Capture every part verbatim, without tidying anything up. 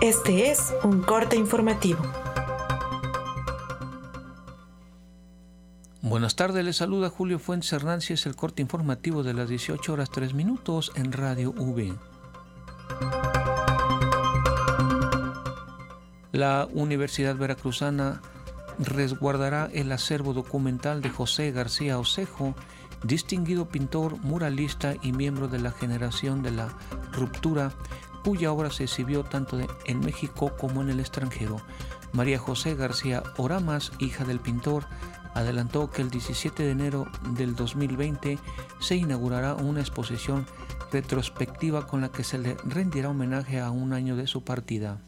Este es un corte informativo. Buenas tardes, les saluda Julio Fuentes Hernández, es el corte informativo de las dieciocho horas tres minutos en Radio V. La Universidad Veracruzana resguardará el acervo documental de José García Osejo, distinguido pintor, muralista y miembro de la generación de la ruptura, cuya obra se exhibió tanto en México como en el extranjero. María José García Oramas, hija del pintor, adelantó que el diecisiete de enero del dos mil veinte se inaugurará una exposición retrospectiva con la que se le rendirá homenaje a un año de su partida.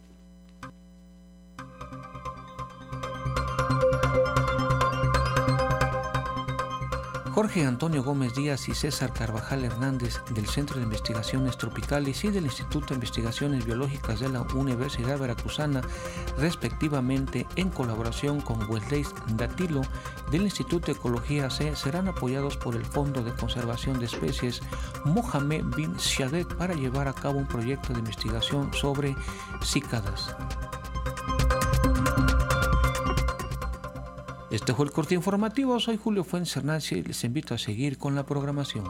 Jorge Antonio Gómez Díaz y César Carvajal Hernández del Centro de Investigaciones Tropicales y del Instituto de Investigaciones Biológicas de la Universidad Veracruzana, respectivamente, en colaboración con Wesley Datilo del Instituto de Ecología C, serán apoyados por el Fondo de Conservación de Especies Mohamed bin Zayed para llevar a cabo un proyecto de investigación sobre cícadas. Este fue el corte informativo. Soy Julio Fuentes Hernández y les invito a seguir con la programación.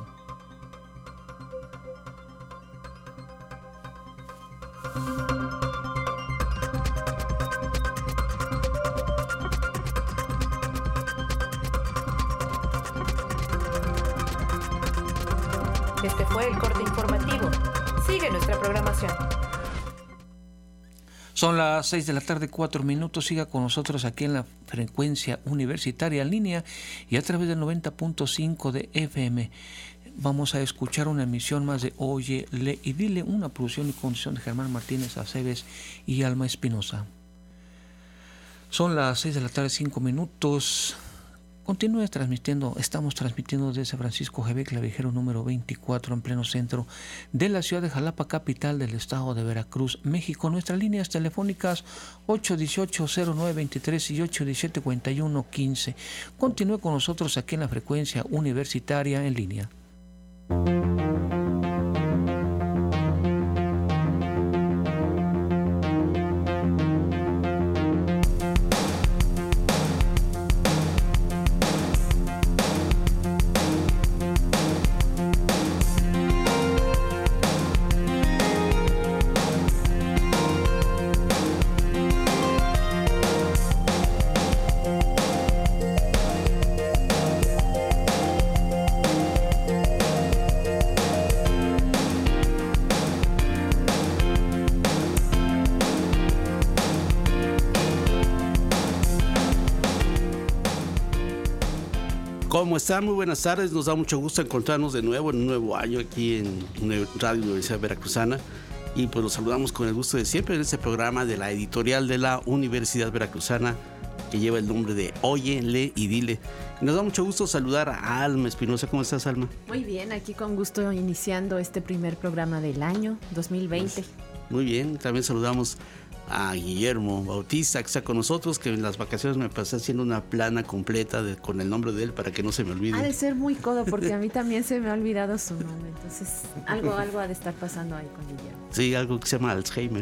Este fue el corte informativo. Sigue nuestra programación. Son las seis de la tarde, cuatro minutos. Siga con nosotros aquí en la frecuencia universitaria en línea y a través del noventa punto cinco de F M. Vamos a escuchar una emisión más de Oye, Lee y Dile, una producción y conducción de Germán Martínez Aceves y Alma Espinosa. Son las seis de la tarde, cinco minutos. Continúe transmitiendo, estamos transmitiendo desde Francisco Javier Clavijero número veinticuatro en pleno centro de la ciudad de Jalapa, capital del estado de Veracruz, México. Nuestras líneas telefónicas ocho uno ocho, cero nueve veintitrés y ocho uno siete, cincuenta y uno quince. Continúe con nosotros aquí en la frecuencia universitaria en línea. ¿Cómo están? Muy buenas tardes. Nos da mucho gusto encontrarnos de nuevo en un nuevo año aquí en Radio Universidad Veracruzana. Y pues los saludamos con el gusto de siempre en este programa de la editorial de la Universidad Veracruzana que lleva el nombre de Oye, Lee y Dile. Nos da mucho gusto saludar a Alma Espinosa. ¿Cómo estás, Alma? Muy bien, aquí con gusto iniciando este primer programa del año dos mil veinte. Pues, muy bien, también saludamos a Guillermo Bautista, que está con nosotros, que en las vacaciones me pasé haciendo una plana completa de, con el nombre de él para que no se me olvide. Ha de ser muy codo porque a mí también se me ha olvidado su nombre, entonces algo, algo ha de estar pasando ahí con Guillermo. Sí, algo que se llama Alzheimer.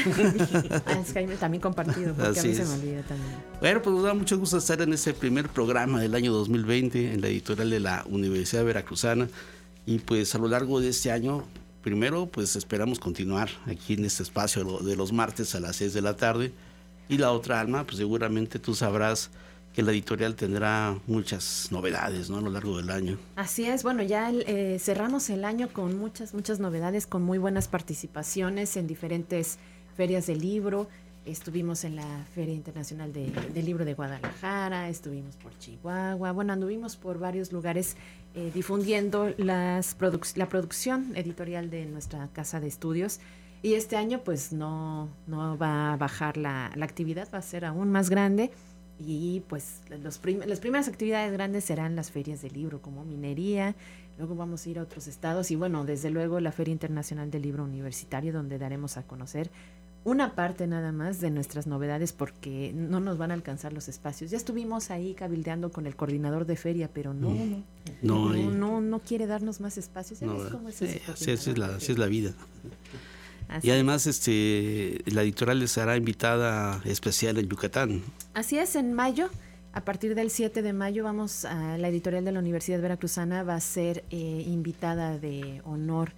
Alzheimer también compartido, porque Así a mí es. se me olvida también. Bueno, pues nos da mucho gusto estar en este primer programa del año dos mil veinte en la editorial de la Universidad Veracruzana y pues a lo largo de este año, primero, pues esperamos continuar aquí en este espacio de los martes a las seis de la tarde. Y la otra, Alma, pues seguramente tú sabrás que la editorial tendrá muchas novedades, ¿no?, a lo largo del año. Así es, bueno, ya eh, cerramos el año con muchas, muchas novedades, con muy buenas participaciones en diferentes ferias de libro. Estuvimos en la Feria Internacional de, del Libro de Guadalajara, estuvimos por Chihuahua, bueno, anduvimos por varios lugares eh, difundiendo las produc- la producción editorial de nuestra casa de estudios. Y este año pues no, no va a bajar la, la actividad, va a ser aún más grande. Y pues los prim- las primeras actividades grandes serán las ferias de libro, como minería. Luego vamos a ir a otros estados y bueno, desde luego la Feria Internacional del Libro Universitario, donde daremos a conocer una parte nada más de nuestras novedades porque no nos van a alcanzar los espacios. Ya estuvimos ahí cabildeando con el coordinador de feria, pero no, no, no, no, no, no quiere darnos más espacios. No, cómo es eso? Sí, así, es la, así es la vida. Así y además este la editorial estará invitada especial en Yucatán. Así es, en mayo, a partir del siete de mayo, vamos a la editorial de la Universidad Veracruzana va a ser eh, invitada de honor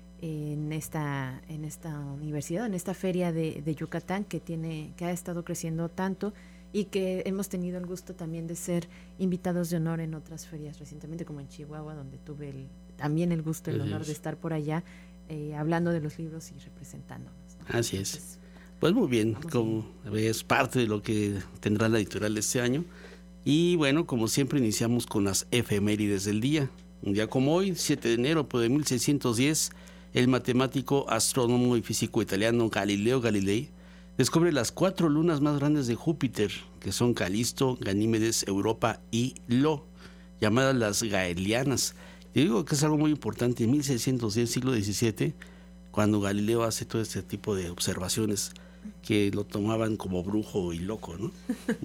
en esta en esta universidad, en esta feria de, de Yucatán que tiene que ha estado creciendo tanto y que hemos tenido el gusto también de ser invitados de honor en otras ferias recientemente, como en Chihuahua, donde tuve el, también el gusto, el honor de estar por allá eh, hablando de los libros y representándonos, ¿no? Así Entonces, es. Pues muy bien, como es parte de lo que tendrá la editorial este año. Y bueno, como siempre iniciamos con las efemérides del día. Un día como hoy, siete de enero pero de mil seiscientos diez, el matemático, astrónomo y físico italiano Galileo Galilei descubre las cuatro lunas más grandes de Júpiter, que son Calisto, Ganímedes, Europa y Lo, llamadas las Gaelianas. Yo digo que es algo muy importante. En mil seiscientos diez, siglo diecisiete, cuando Galileo hace todo este tipo de observaciones que lo tomaban como brujo y loco, ¿no?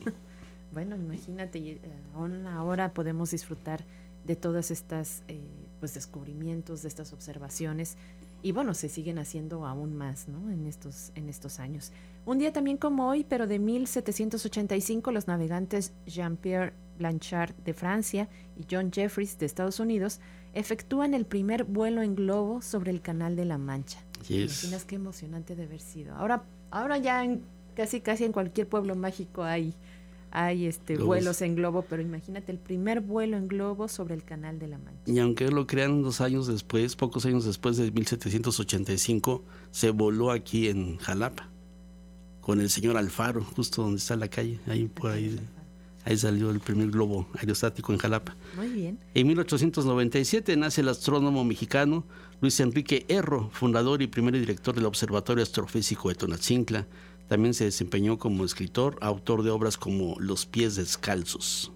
Bueno, imagínate, aún ahora podemos disfrutar de todas estas eh, pues descubrimientos, de estas observaciones, y bueno, se siguen haciendo aún más, ¿no? En estos, en estos años. Un día también como hoy, pero de mil setecientos ochenta y cinco, los navegantes Jean-Pierre Blanchard de Francia y John Jeffries de Estados Unidos efectúan el primer vuelo en globo sobre el Canal de la Mancha. Yes. Imaginas qué emocionante de haber sido. Ahora, ahora ya en, casi casi en cualquier pueblo mágico hay hay este Globos. vuelos en globo, pero imagínate el primer vuelo en globo sobre el Canal de la Mancha. Y aunque lo crean unos años después, pocos años después de mil setecientos ochenta y cinco, se voló aquí en Jalapa con el señor Alfaro, justo donde está la calle, ahí por ahí, ahí salió el primer globo aerostático en Jalapa. Muy bien. En mil ochocientos noventa y siete nace el astrónomo mexicano Luis Enrique Erro, fundador y primer director del Observatorio Astrofísico de Tonatzintla. También se desempeñó como escritor, autor de obras como Los pies descalzos.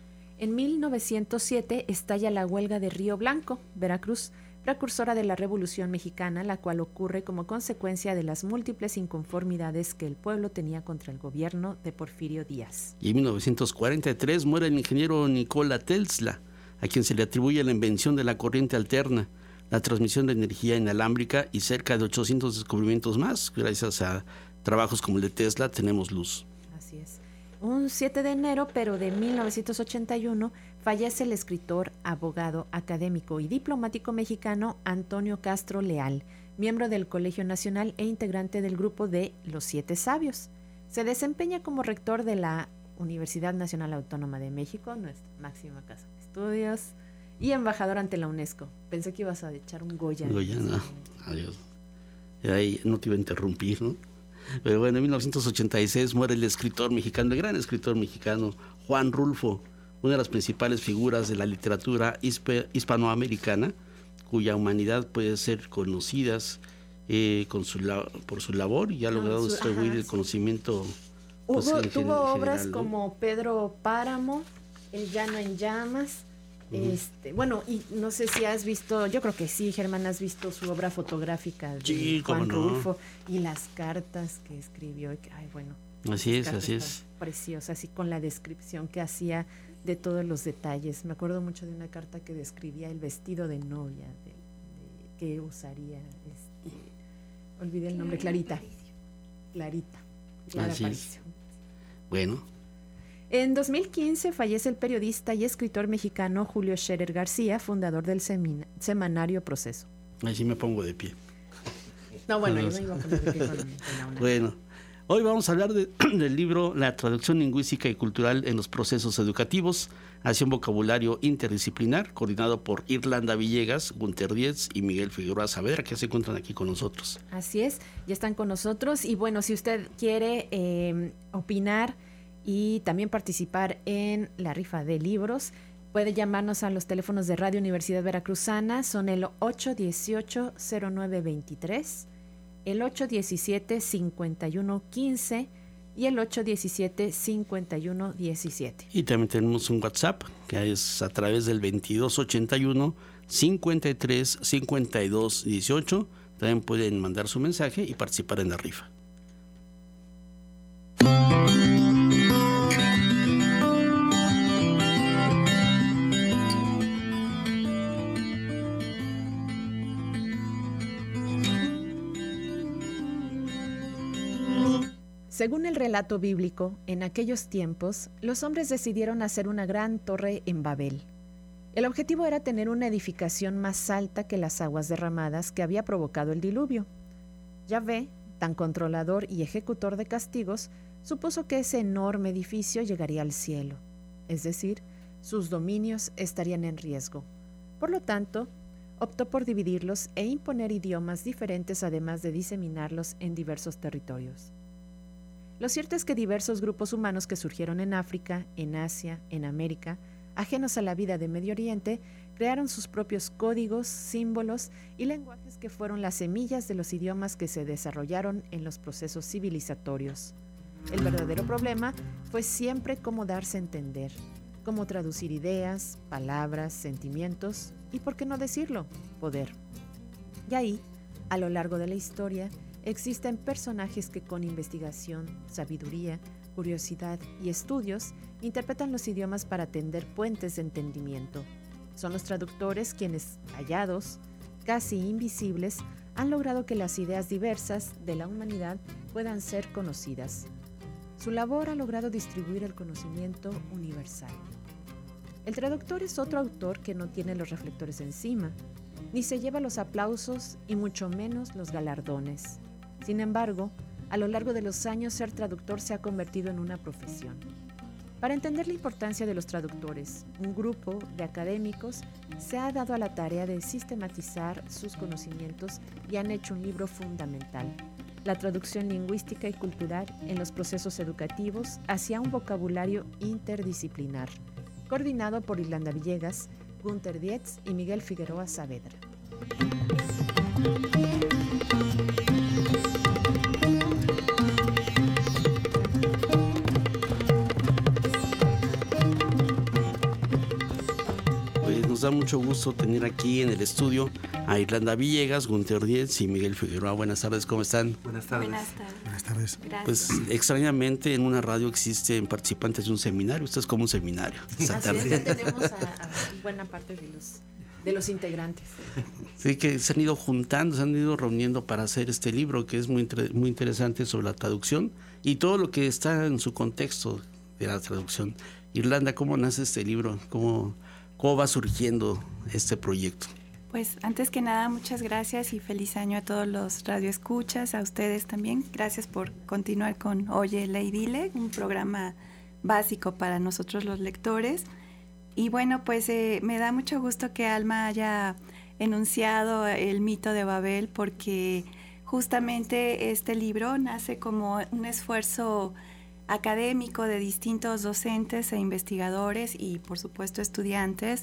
En mil novecientos siete estalla la huelga de Río Blanco, Veracruz, precursora de la Revolución Mexicana, la cual ocurre como consecuencia de las múltiples inconformidades que el pueblo tenía contra el gobierno de Porfirio Díaz. Y en mil novecientos cuarenta y tres muere el ingeniero Nikola Tesla, a quien se le atribuye la invención de la corriente alterna, la transmisión de energía inalámbrica y cerca de ochocientos descubrimientos más. Gracias a trabajos como el de Tesla tenemos luz. Así es. Un siete de enero, pero de mil novecientos ochenta y uno, fallece el escritor, abogado, académico y diplomático mexicano Antonio Castro Leal, miembro del Colegio Nacional e integrante del grupo de Los Siete Sabios. Se desempeña como rector de la Universidad Nacional Autónoma de México, nuestra máxima casa de estudios, y embajador ante la UNESCO. Pensé que ibas a echar un Goya. Goya, no. Adiós. Ahí no te iba a interrumpir, ¿no? Pero bueno, en mil novecientos ochenta y seis muere el escritor mexicano, el gran escritor mexicano, Juan Rulfo, una de las principales figuras de la literatura hisp- hispanoamericana, cuya humanidad puede ser conocida eh, con su la- por su labor y ha logrado su- distribuir ajá, el sí. conocimiento. Pues, Hubo, en tuvo gen- obras general, ¿no? como Pedro Páramo, El Llano en Llamas. Uh-huh. Este, bueno, y no sé si has visto, yo creo que sí, Germán, has visto su obra fotográfica de Sí, Juan cómo no. Rulfo y las cartas que escribió. y que, ay, bueno, Así es, cartas así es. preciosas, así con la descripción que hacía de todos los detalles. Me acuerdo mucho de una carta que describía el vestido de novia de, de, que usaría. Este, olvidé el nombre, Clarita. Clarita. Clara Así es. Aparicio. Bueno, En dos mil quince fallece el periodista y escritor mexicano Julio Scherer García, fundador del semin- semanario Proceso. ahí sí me pongo de pie. No, bueno, No, yo no. no iba a poner de pie con- con la una. Bueno, hoy vamos a hablar de- del libro La traducción lingüística y cultural en los procesos educativos, hacia un vocabulario interdisciplinar, coordinado por Irlanda Villegas, Gunter Dietz y Miguel Figueroa Saavedra, que se encuentran aquí con nosotros. Así es, ya están con nosotros y bueno, si usted quiere eh, opinar y también participar en la rifa de libros, puede llamarnos a los teléfonos de Radio Universidad Veracruzana, son el ocho uno ocho, cero nueve dos tres, el ocho uno siete, cinco uno uno cinco y el ocho uno siete, cinco uno uno siete. Y también tenemos un WhatsApp, que es a través del veintidós ochenta y uno, cincuenta y tres, cincuenta y dos dieciocho. También pueden mandar su mensaje y participar en la rifa. Según el relato bíblico, en aquellos tiempos, los hombres decidieron hacer una gran torre en Babel. El objetivo era tener una edificación más alta que las aguas derramadas que había provocado el diluvio. Yahvé, tan controlador y ejecutor de castigos, supuso que ese enorme edificio llegaría al cielo, es decir, sus dominios estarían en riesgo. Por lo tanto, optó por dividirlos e imponer idiomas diferentes, además de diseminarlos en diversos territorios. Lo cierto es que diversos grupos humanos que surgieron en África, en Asia, en América, ajenos a la vida de Medio Oriente, crearon sus propios códigos, símbolos y lenguajes que fueron las semillas de los idiomas que se desarrollaron en los procesos civilizatorios. El verdadero problema fue siempre cómo darse a entender, cómo traducir ideas, palabras, sentimientos y, por qué no decirlo, poder. Y ahí, a lo largo de la historia, existen personajes que con investigación, sabiduría, curiosidad y estudios interpretan los idiomas para tender puentes de entendimiento. Son los traductores quienes, callados, casi invisibles, han logrado que las ideas diversas de la humanidad puedan ser conocidas. Su labor ha logrado distribuir el conocimiento universal. El traductor es otro autor que no tiene los reflectores encima, ni se lleva los aplausos y mucho menos los galardones. Sin embargo, a lo largo de los años, ser traductor se ha convertido en una profesión. Para entender la importancia de los traductores, un grupo de académicos se ha dado a la tarea de sistematizar sus conocimientos y han hecho un libro fundamental: La traducción lingüística y cultural en los procesos educativos hacia un vocabulario interdisciplinar, coordinado por Irlanda Villegas, Gunther Dietz y Miguel Figueroa Saavedra. Nos da mucho gusto tener aquí en el estudio a Irlanda Villegas, Gunther Dietz y Miguel Figueroa. Buenas tardes, ¿cómo están? Buenas tardes. Buenas tardes. Buenas tardes. Gracias. Pues extrañamente en una radio existen participantes de un seminario. Esto es como un seminario. Esta Así tarde. es, ya tenemos a, a buena parte de los, de los integrantes. Sí, que se han ido juntando, se han ido reuniendo para hacer este libro que es muy, muy interesante sobre la traducción y todo lo que está en su contexto de la traducción. Irlanda, ¿cómo nace este libro? ¿Cómo... ¿Cómo va surgiendo este proyecto? Pues antes que nada, muchas gracias y feliz año a todos los radioescuchas, a ustedes también. Gracias por continuar con Oye, lee y dile, un programa básico para nosotros los lectores. Y bueno, pues eh, me da mucho gusto que Alma haya enunciado el mito de Babel, porque justamente este libro nace como un esfuerzo académico de distintos docentes e investigadores y por supuesto estudiantes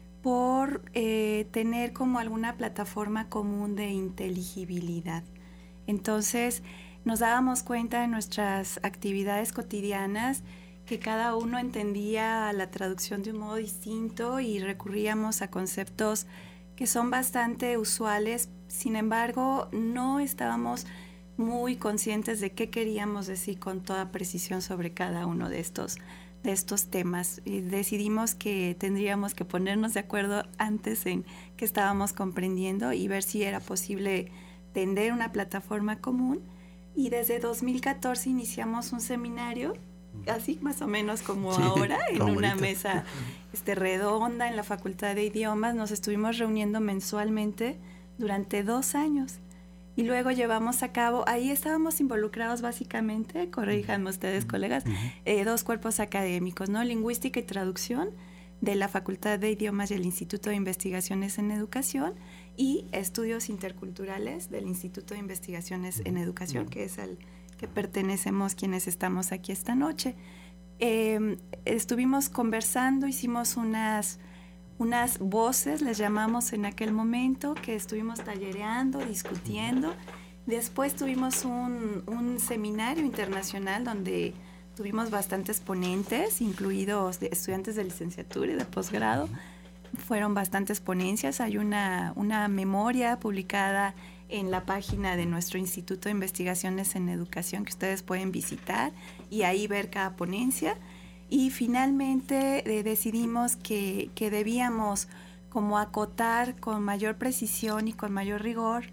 por eh, tener como alguna plataforma común de inteligibilidad. Entonces nos dábamos cuenta en nuestras actividades cotidianas que cada uno entendía la traducción de un modo distinto y recurríamos a conceptos que son bastante usuales. Sin embargo, no estábamos muy conscientes de qué queríamos decir con toda precisión sobre cada uno de estos, de estos temas. Y decidimos que tendríamos que ponernos de acuerdo antes en qué estábamos comprendiendo y ver si era posible tender una plataforma común. Y desde dos mil catorce iniciamos un seminario, así más o menos como sí, ahora, en una ahorita. mesa este, redonda en la Facultad de Idiomas. Nos estuvimos reuniendo mensualmente durante dos años. Y luego llevamos a cabo, ahí estábamos involucrados básicamente, corríjanme ustedes colegas, eh, dos cuerpos académicos, ¿no? Lingüística y traducción de la Facultad de Idiomas y el Instituto de Investigaciones en Educación y estudios interculturales del Instituto de Investigaciones en Educación, que es al que pertenecemos quienes estamos aquí esta noche. Eh, estuvimos conversando, hicimos unas... unas voces, les llamamos en aquel momento, que estuvimos tallereando, discutiendo. Después tuvimos un, un seminario internacional donde tuvimos bastantes ponentes, incluidos de estudiantes de licenciatura y de posgrado. Fueron bastantes ponencias. Hay una, una memoria publicada en la página de nuestro Instituto de Investigaciones en Educación que ustedes pueden visitar y ahí ver cada ponencia. Y finalmente eh, decidimos que, que debíamos como acotar con mayor precisión y con mayor rigor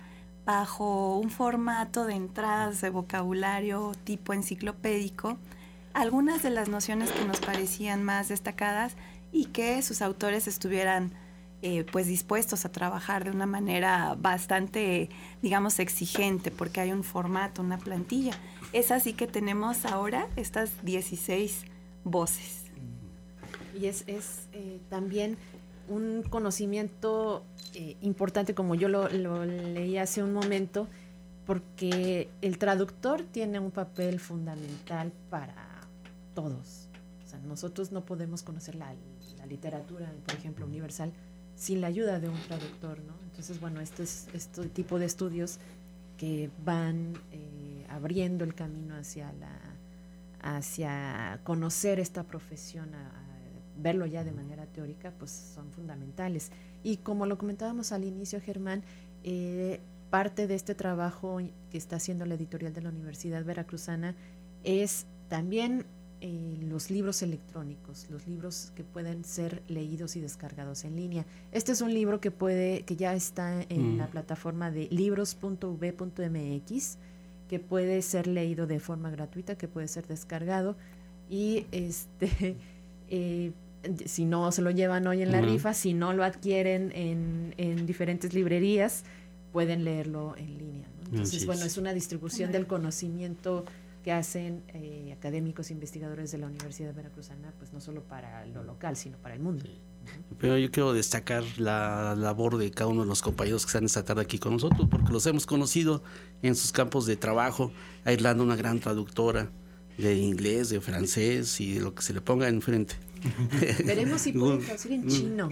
bajo un formato de entradas de vocabulario tipo enciclopédico, algunas de las nociones que nos parecían más destacadas y que sus autores estuvieran eh, pues dispuestos a trabajar de una manera bastante, digamos, exigente, porque hay un formato, una plantilla. Es así que tenemos ahora estas dieciséis voces. Y es, es eh, también un conocimiento eh, importante, como yo lo, lo leí hace un momento, porque el traductor tiene un papel fundamental para todos. O sea, nosotros no podemos conocer la, la literatura, por ejemplo, universal, sin la ayuda de un traductor, ¿no? Entonces, bueno, este es este tipo de estudios que van eh, abriendo el camino hacia la hacia conocer esta profesión, a, a verlo ya de manera teórica, pues son fundamentales. Y como lo comentábamos al inicio, Germán, eh, parte de este trabajo que está haciendo la editorial de la Universidad Veracruzana es también eh, los libros electrónicos, los libros que pueden ser leídos y descargados en línea. Este es un libro que puede, que ya está en mm. la plataforma de libros punto u ve punto eme equis, que puede ser leído de forma gratuita, que puede ser descargado, y este eh, si no se lo llevan hoy en la uh-huh. rifa, si no lo adquieren en, en diferentes librerías, pueden leerlo en línea, ¿no? Entonces, sí, bueno, es una distribución del conocimiento que hacen eh, académicos e investigadores de la Universidad Veracruzana, pues no solo para lo local, sino para el mundo. Sí. Pero yo quiero destacar la labor de cada uno de los compañeros que están esta tarde aquí con nosotros, porque los hemos conocido en sus campos de trabajo. A Irlanda, una gran traductora de inglés, de francés y de lo que se le ponga enfrente. Veremos si pueden traducir en chino.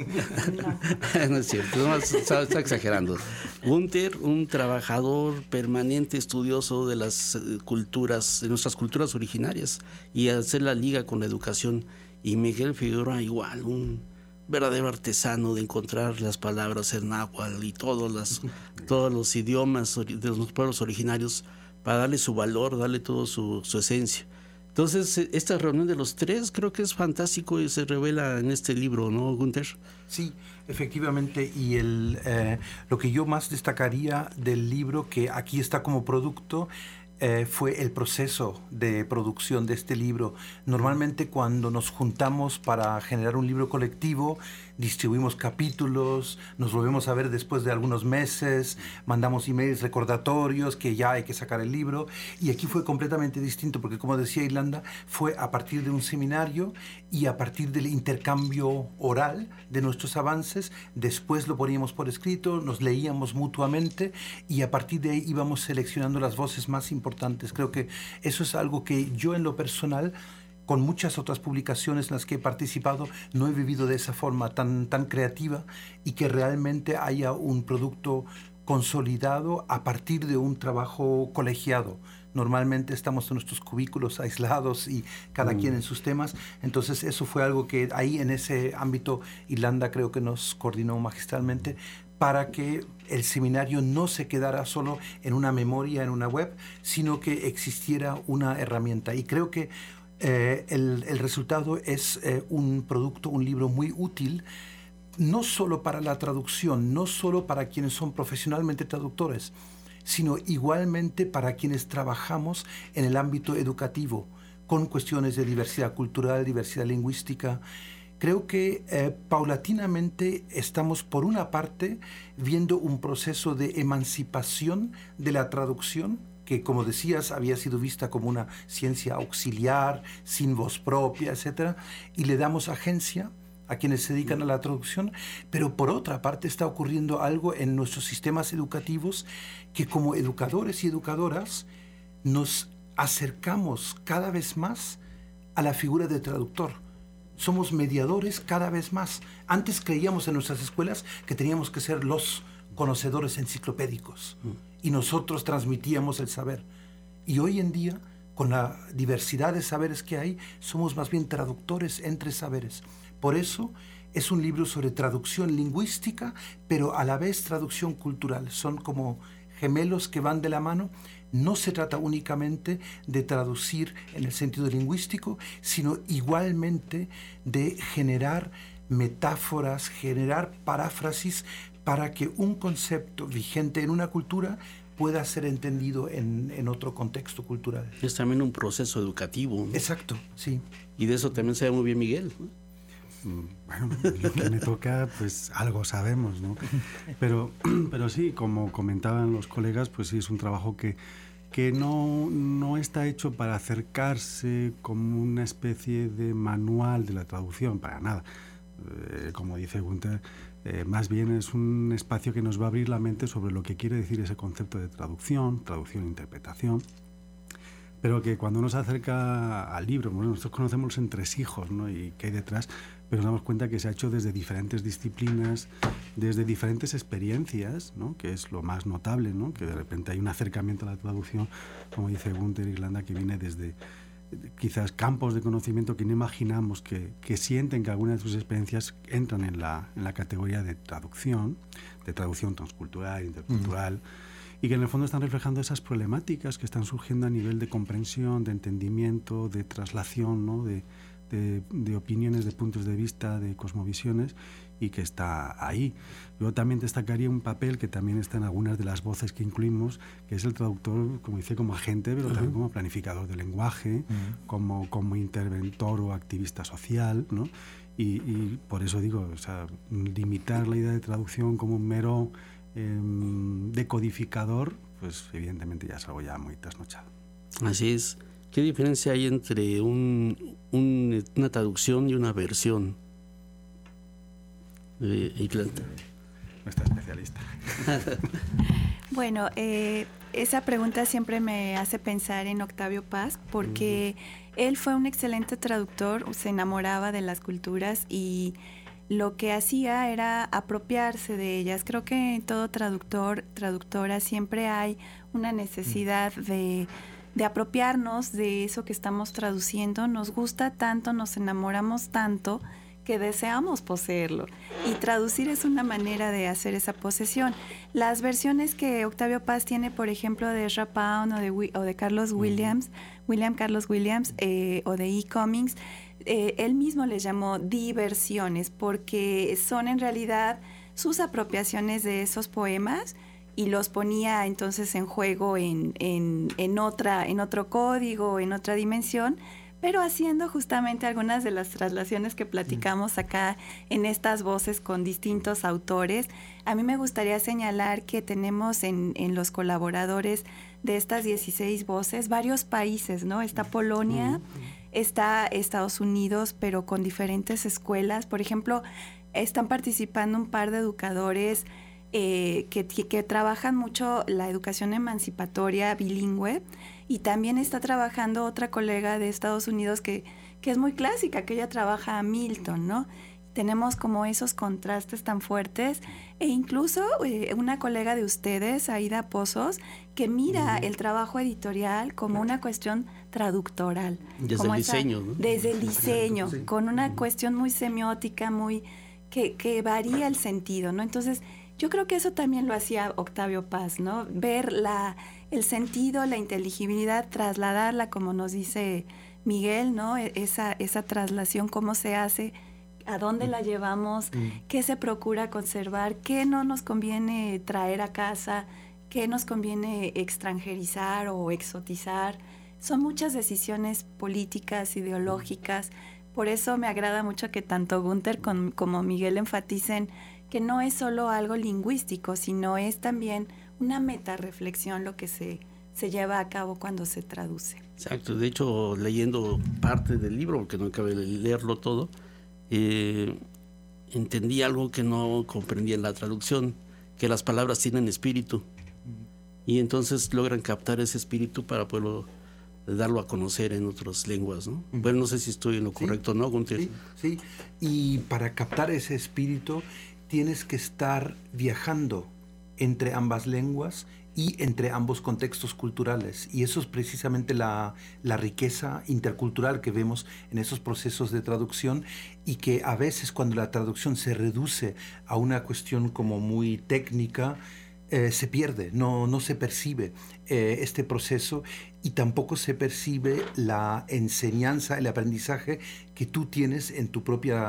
No, no es cierto, no, está, está exagerando. Gunther, un trabajador permanente, estudioso de las culturas, de nuestras culturas originarias, y hacer la liga con la educación. Y Miguel Figueroa, igual, un verdadero artesano de encontrar las palabras en náhuatl y todos, las, todos los idiomas de los pueblos originarios para darle su valor, darle todo su, su esencia. Entonces, esta reunión de los tres creo que es fantástico y se revela en este libro, ¿no, Gunther? Sí, efectivamente, y el, eh, lo que yo más destacaría del libro, que aquí está como producto, eh, fue el proceso de producción de este libro. Normalmente cuando nos juntamos para generar un libro colectivo, distribuimos capítulos, nos volvemos a ver después de algunos meses, mandamos emails recordatorios que ya hay que sacar el libro, y aquí fue completamente distinto porque, como decía Irlanda, fue a partir de un seminario y a partir del intercambio oral de nuestros avances. Después lo poníamos por escrito, nos leíamos mutuamente y a partir de ahí íbamos seleccionando las voces más importantes. Creo que eso es algo que yo, en lo personal, con muchas otras publicaciones en las que he participado, no he vivido de esa forma tan, tan creativa, y que realmente haya un producto consolidado a partir de un trabajo colegiado. Normalmente estamos en nuestros cubículos aislados y cada mm. quien en sus temas. Entonces eso fue algo que ahí, en ese ámbito, Irlanda creo que nos coordinó magistralmente para que el seminario no se quedara solo en una memoria, en una web, sino que existiera una herramienta. Y creo que Eh, el, el resultado es eh, un producto, un libro muy útil, no solo para la traducción, no solo para quienes son profesionalmente traductores, sino igualmente para quienes trabajamos en el ámbito educativo, con cuestiones de diversidad cultural, diversidad lingüística. Creo que eh, paulatinamente estamos, por una parte, viendo un proceso de emancipación de la traducción, que, como decías, había sido vista como una ciencia auxiliar, sin voz propia, etcétera, y le damos agencia a quienes se dedican a la traducción. Pero por otra parte está ocurriendo algo en nuestros sistemas educativos, que como educadores y educadoras nos acercamos cada vez más a la figura de traductor. Somos mediadores cada vez más. Antes creíamos en nuestras escuelas que teníamos que ser los conocedores enciclopédicos, y nosotros transmitíamos el saber. Y hoy en día, con la diversidad de saberes que hay, somos más bien traductores entre saberes. Por eso es un libro sobre traducción lingüística, pero a la vez traducción cultural. Son como gemelos que van de la mano. No se trata únicamente de traducir en el sentido lingüístico, sino igualmente de generar metáforas, generar paráfrasis, para que un concepto vigente en una cultura pueda ser entendido en, en otro contexto cultural. Es también un proceso educativo, ¿no? Exacto, sí. Y de eso también sabe muy bien Miguel, ¿no? Bueno, lo que me toca, pues algo sabemos, ¿no? Pero, pero sí, como comentaban los colegas, pues sí, es un trabajo que, que no, no está hecho para acercarse como una especie de manual de la traducción, para nada. Eh, como dice Günther, eh, más bien es un espacio que nos va a abrir la mente sobre lo que quiere decir ese concepto de traducción, traducción e interpretación. Pero que cuando uno se acerca al libro, bueno, nosotros conocemos los entresijos, ¿no? Y qué hay detrás, pero nos damos cuenta que se ha hecho desde diferentes disciplinas, desde diferentes experiencias, ¿no? Que es lo más notable, ¿no? Que de repente hay un acercamiento a la traducción, como dice Günther Irlanda, que viene desde quizás campos de conocimiento que no imaginamos, que, que sienten que algunas de sus experiencias entran en la, en la categoría de traducción, de traducción transcultural, intercultural, mm. y que en el fondo están reflejando esas problemáticas que están surgiendo a nivel de comprensión, de entendimiento, de traslación, ¿no? de, de, de opiniones, de puntos de vista, de cosmovisiones, y que está ahí. Yo también destacaría un papel que también está en algunas de las voces que incluimos, que es el traductor, como dice, como agente, pero uh-huh. también como planificador de lenguaje, uh-huh. como, como interventor o activista social, ¿no? Y, y por eso digo, o sea, limitar la idea de traducción como un mero eh, decodificador, pues evidentemente ya es algo ya muy trasnochado. Así es. ¿Qué diferencia hay entre un, un, una traducción y una versión? Eh, Irlanda. Nuestra especialista. Bueno, eh, esa pregunta siempre me hace pensar en Octavio Paz, porque uh-huh. él fue un excelente traductor, se enamoraba de las culturas y lo que hacía era apropiarse de ellas. Creo que en todo traductor, traductora, siempre hay una necesidad uh-huh. de, de apropiarnos de eso que estamos traduciendo. Nos gusta tanto, nos enamoramos tanto, que deseamos poseerlo, y traducir es una manera de hacer esa posesión. Las versiones que Octavio Paz tiene, por ejemplo, de Ezra Pound o de, o de Carlos Williams, William Carlos Williams, eh, o de E. Cummings, eh, él mismo les llamó diversiones, porque son en realidad sus apropiaciones de esos poemas y los ponía entonces en juego en, en, en, otra, en otro código, en otra dimensión, pero haciendo justamente algunas de las traslaciones que platicamos acá en estas voces con distintos autores. A mí me gustaría señalar que tenemos en, en los colaboradores de estas dieciséis voces varios países, ¿no? Está Polonia, está Estados Unidos, pero con diferentes escuelas. Por ejemplo, están participando un par de educadores eh, que, que trabajan mucho la educación emancipatoria bilingüe. Y también está trabajando otra colega de Estados Unidos que, que es muy clásica, que ella trabaja a Milton, ¿no? Tenemos como esos contrastes tan fuertes, e incluso eh, una colega de ustedes, Aida Pozos, que mira uh-huh. el trabajo editorial como una cuestión traductoral. Desde como el esa, diseño, ¿no? Desde el diseño, sí. con una uh-huh. cuestión muy semiótica, muy que, que varía el sentido, ¿no? Entonces, yo creo que eso también lo hacía Octavio Paz, ¿no? Ver la, el sentido, la inteligibilidad, trasladarla, como nos dice Miguel, ¿no? Esa, esa traslación, cómo se hace, a dónde la llevamos, qué se procura conservar, qué no nos conviene traer a casa, qué nos conviene extranjerizar o exotizar. Son muchas decisiones políticas, ideológicas. Por eso me agrada mucho que tanto Günther con, como Miguel enfaticen que no es solo algo lingüístico, sino es también una metarreflexión lo que se, se lleva a cabo cuando se traduce. Exacto. De hecho, leyendo parte del libro, porque no acabé de leerlo todo, eh, entendí algo que no comprendía en la traducción, que las palabras tienen espíritu, y entonces logran captar ese espíritu para poderlo darlo a conocer en otras lenguas, ¿no? Uh-huh. Bueno, no sé si estoy en lo correcto, sí, ¿no, Günther? Sí, sí, y para captar ese espíritu tienes que estar viajando entre ambas lenguas y entre ambos contextos culturales. Y eso es precisamente la, la riqueza intercultural que vemos en esos procesos de traducción, y que a veces cuando la traducción se reduce a una cuestión como muy técnica, eh, se pierde, no, no se percibe eh, este proceso, y tampoco se percibe la enseñanza, el aprendizaje que tú tienes en tu propia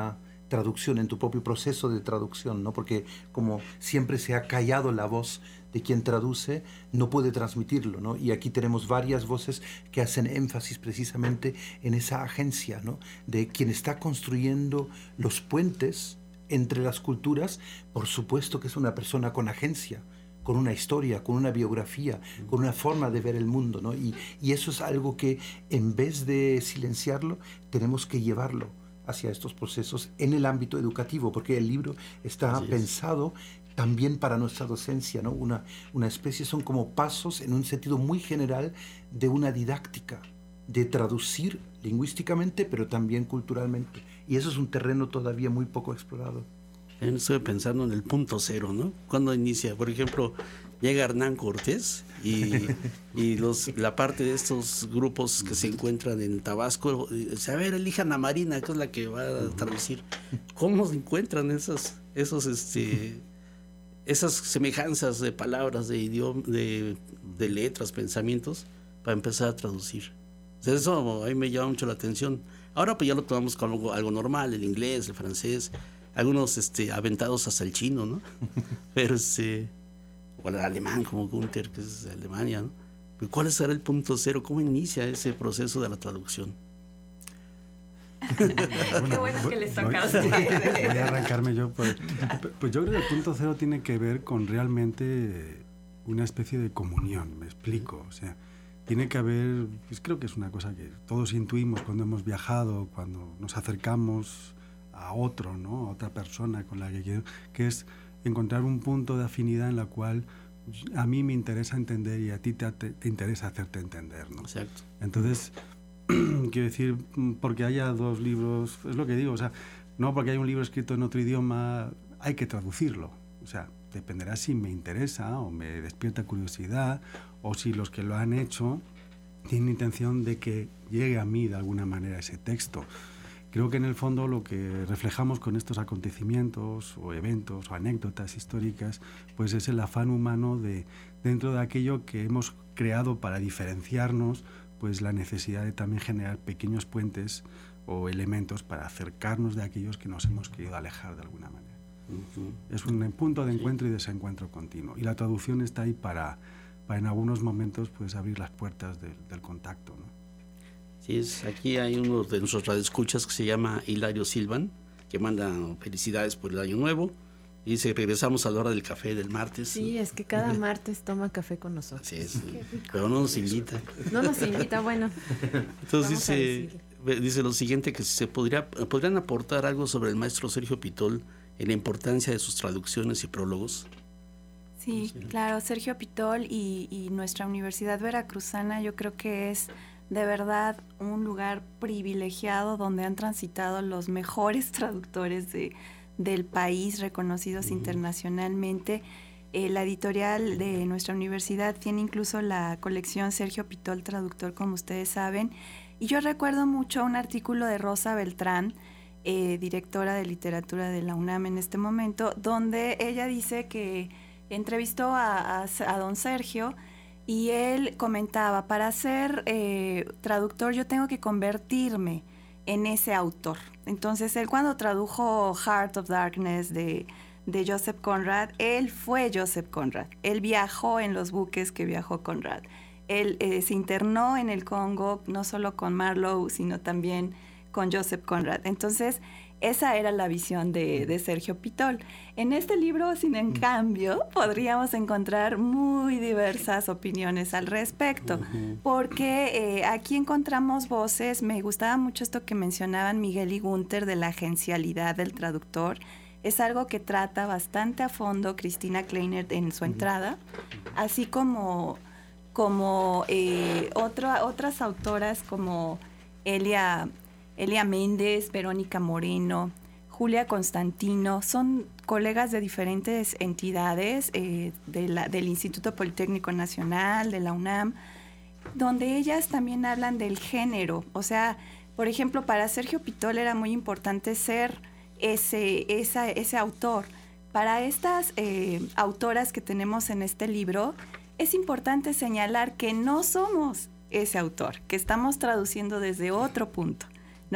traducción, en tu propio proceso de traducción, ¿no? Porque como siempre se ha callado la voz de quien traduce, no puede transmitirlo, ¿no? Y aquí tenemos varias voces que hacen énfasis precisamente en esa agencia, ¿no? De quien está construyendo los puentes entre las culturas. Por supuesto que es una persona con agencia, con una historia, con una biografía, con una forma de ver el mundo, ¿no? Y, y eso es algo que, en vez de silenciarlo, tenemos que llevarlo hacia estos procesos en el ámbito educativo, porque el libro está pensado también para nuestra docencia, ¿no? Una, una especie, son como pasos en un sentido muy general de una didáctica, de traducir lingüísticamente, pero también culturalmente. Y eso es un terreno todavía muy poco explorado. Estoy pensando en el punto cero, ¿no? Cuando inicia, por ejemplo, llega Hernán Cortés y, y los, la parte de estos grupos que se encuentran en Tabasco, dice, a ver, elijan a Marina, que es la que va a traducir. ¿Cómo se encuentran esas, esos, este, esas semejanzas de palabras, de idioma, de, de letras, pensamientos, para empezar a traducir? O sea, eso a mí me llama mucho la atención. Ahora pues ya lo tomamos como algo, algo normal, el inglés, el francés, algunos este, aventados hasta el chino, ¿no? Pero este, o el alemán, como Günther, que es de Alemania, ¿no? Pero ¿cuál será el punto cero? ¿Cómo inicia ese proceso de la traducción? Bueno, qué bueno que les tocaste. Voy, voy a arrancarme yo. Pues, pues yo creo que el punto cero tiene que ver con realmente una especie de comunión, me explico. O sea, tiene que haber, pues creo que es una cosa que todos intuimos cuando hemos viajado, cuando nos acercamos a otro, ¿no? A otra persona con la que quiero, que es encontrar un punto de afinidad en la cual a mí me interesa entender y a ti te, te, te interesa hacerte entender, ¿no? Exacto. Entonces, quiero decir, porque haya dos libros, es lo que digo, o sea, no porque haya un libro escrito en otro idioma, hay que traducirlo. O sea, dependerá si me interesa o me despierta curiosidad o si los que lo han hecho tienen intención de que llegue a mí de alguna manera ese texto. Creo que en el fondo lo que reflejamos con estos acontecimientos o eventos o anécdotas históricas, pues es el afán humano de, dentro de aquello que hemos creado para diferenciarnos, pues la necesidad de también generar pequeños puentes o elementos para acercarnos de aquellos que nos hemos querido alejar de alguna manera. Uh-huh. Es un punto de encuentro y desencuentro continuo. Y la traducción está ahí para, para en algunos momentos pues abrir las puertas del, del contacto, ¿no? Sí, es, aquí hay uno de nuestros radioescuchas que se llama Hilario Silvan, que manda felicidades por el año nuevo. Y dice, regresamos a la hora del café del martes. Sí, es que cada martes toma café con nosotros. Así es, pero no nos invita. No nos invita, bueno. Entonces dice, dice lo siguiente, que se podría, podrían aportar algo sobre el maestro Sergio Pitol en la importancia de sus traducciones y prólogos. Sí, sí. Claro, Sergio Pitol y, y nuestra Universidad Veracruzana, yo creo que es de verdad un lugar privilegiado donde han transitado los mejores traductores de, del país, reconocidos uh-huh. internacionalmente. Eh, la editorial de nuestra universidad tiene incluso la colección Sergio Pitol Traductor, como ustedes saben. Y yo recuerdo mucho un artículo de Rosa Beltrán, eh, directora de literatura de la UNAM en este momento, donde ella dice que entrevistó a, a, a don Sergio. Y él comentaba, para ser eh, traductor yo tengo que convertirme en ese autor. Entonces, él cuando tradujo Heart of Darkness de, de Joseph Conrad, él fue Joseph Conrad. Él viajó en los buques que viajó Conrad. Él eh, se internó en el Congo, no solo con Marlowe, sino también con Joseph Conrad. Entonces, esa era la visión de, de Sergio Pitol. En este libro, sin en cambio, podríamos encontrar muy diversas opiniones al respecto, uh-huh. porque eh, aquí encontramos voces. Me gustaba mucho esto que mencionaban Miguel y Günther de la agencialidad del traductor. Es algo que trata bastante a fondo Cristina Kleiner en su uh-huh. entrada, así como, como eh, otro, otras autoras como Elia... Elia Méndez, Verónica Moreno, Julia Constantino, son colegas de diferentes entidades, eh, de la, del Instituto Politécnico Nacional, de la UNAM, donde ellas también hablan del género. O sea, por ejemplo, para Sergio Pitol era muy importante ser ese, esa, ese autor. Para estas eh, autoras que tenemos en este libro, es importante señalar que no somos ese autor, que estamos traduciendo desde otro punto, ¿no?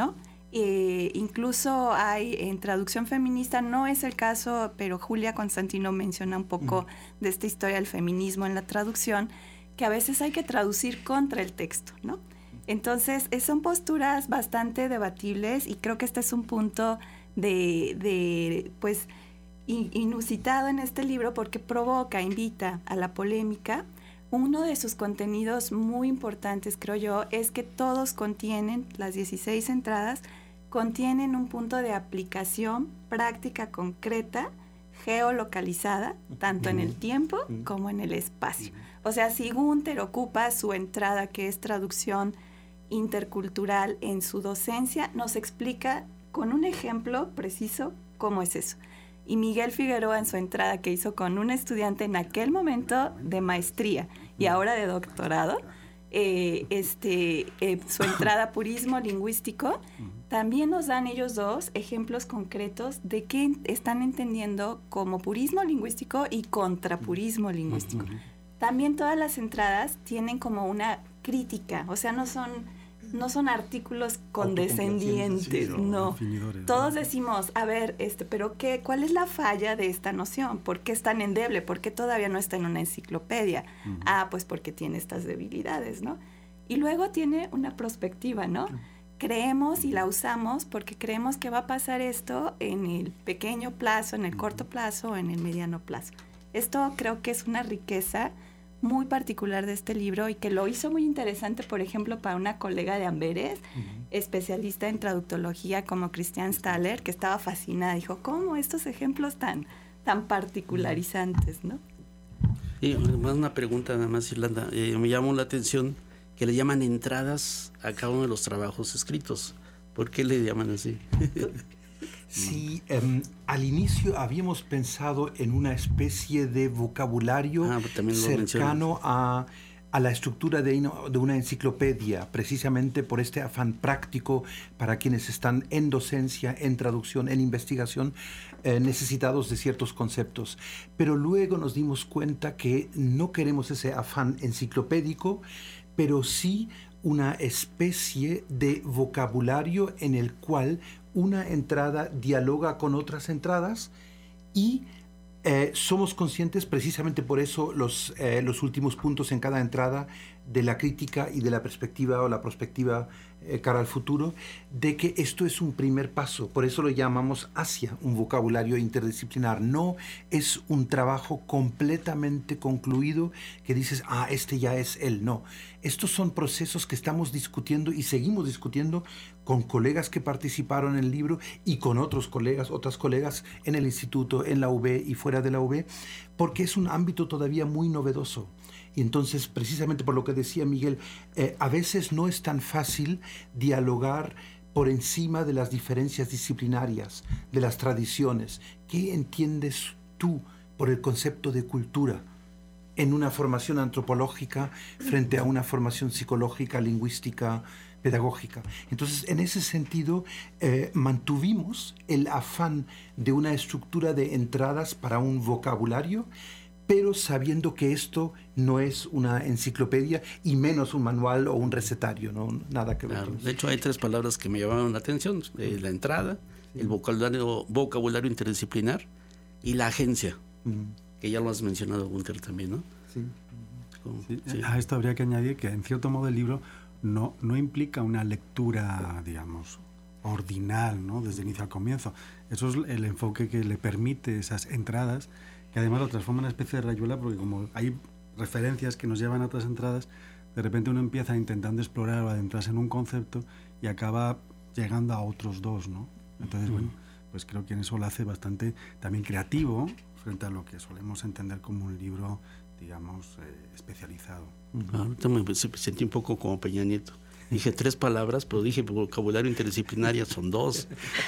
Eh, incluso hay en traducción feminista, no es el caso, pero Julia Constantino menciona un poco uh-huh. de esta historia del feminismo en la traducción, que a veces hay que traducir contra el texto, ¿no? Entonces, son posturas bastante debatibles y creo que este es un punto de, de pues, inusitado en este libro porque provoca, invita a la polémica. Uno de sus contenidos muy importantes, creo yo, es que todos contienen, las dieciséis entradas, contienen un punto de aplicación práctica concreta, geolocalizada, tanto en el tiempo como en el espacio. O sea, si Gunther ocupa su entrada, que es traducción intercultural, en su docencia, nos explica con un ejemplo preciso cómo es eso. Y Miguel Figueroa, en su entrada que hizo con un estudiante en aquel momento de maestría y ahora de doctorado, eh, este, eh, su entrada a purismo lingüístico, también nos dan ellos dos ejemplos concretos de qué están entendiendo como purismo lingüístico y contrapurismo lingüístico. También todas las entradas tienen como una crítica, o sea, no son... no son artículos condescendientes, sí, no. Todos decimos, a ver, este, pero qué, ¿cuál es la falla de esta noción? ¿Por qué es tan endeble? ¿Por qué todavía no está en una enciclopedia? Uh-huh. Ah, pues porque tiene estas debilidades, ¿no? Y luego tiene una perspectiva, ¿no? Uh-huh. Creemos y la usamos porque creemos que va a pasar esto en el pequeño plazo, en el corto plazo o en el mediano plazo. Esto creo que es una riqueza muy particular de este libro y que lo hizo muy interesante, por ejemplo, para una colega de Amberes, uh-huh. especialista en traductología como Christian Staller, que estaba fascinada. Dijo, ¿cómo estos ejemplos tan, tan particularizantes, no? Y más una pregunta nada más, Irlanda. Eh, me llamó la atención que le llaman entradas a cada uno de los trabajos escritos. ¿Por qué le llaman así? Sí, um, al inicio habíamos pensado en una especie de vocabulario ah, cercano a, a la estructura de, de una enciclopedia, precisamente por este afán práctico para quienes están en docencia, en traducción, en investigación, eh, necesitados de ciertos conceptos. Pero luego nos dimos cuenta que no queremos ese afán enciclopédico, pero sí una especie de vocabulario en el cual una entrada dialoga con otras entradas y eh, somos conscientes, precisamente por eso los, eh, los últimos puntos en cada entrada, de la crítica y de la perspectiva o la perspectiva eh, cara al futuro, de que esto es un primer paso. Por eso lo llamamos hacia un vocabulario interdisciplinar. No es un trabajo completamente concluido que dices, ah, este ya es él. No, estos son procesos que estamos discutiendo y seguimos discutiendo con colegas que participaron en el libro y con otros colegas, otras colegas en el instituto, en la U B y fuera de la U B, porque es un ámbito todavía muy novedoso. Y entonces, precisamente por lo que decía Miguel, eh, a veces no es tan fácil dialogar por encima de las diferencias disciplinarias, de las tradiciones. ¿Qué entiendes tú por el concepto de cultura en una formación antropológica frente a una formación psicológica, lingüística, pedagógica? Entonces, en ese sentido, eh, mantuvimos el afán de una estructura de entradas para un vocabulario, pero sabiendo que esto no es una enciclopedia y menos un manual o un recetario, ¿no? Nada que ver. Claro. De hecho, hay tres palabras que me llamaron la atención: eh, la entrada, sí. el vocabulario, vocabulario interdisciplinar y la agencia, uh-huh. que ya lo has mencionado, Gunther, también, ¿no? Sí. Como, sí. sí. A esto habría que añadir que, en cierto modo, el libro no, no implica una lectura, digamos, ordinal, ¿no? Desde inicio al comienzo. Eso es el enfoque que le permite esas entradas, que además lo transforma en una especie de rayuela, porque como hay referencias que nos llevan a otras entradas, de repente uno empieza intentando explorar o adentrarse en un concepto y acaba llegando a otros dos, ¿no? Entonces, uh-huh. bueno, pues creo que eso lo hace bastante también creativo frente a lo que solemos entender como un libro, digamos, eh, especializado. Uh-huh. Ahorita me sentí un poco como Peña Nieto. Dije tres palabras, pero dije vocabulario interdisciplinaria son dos.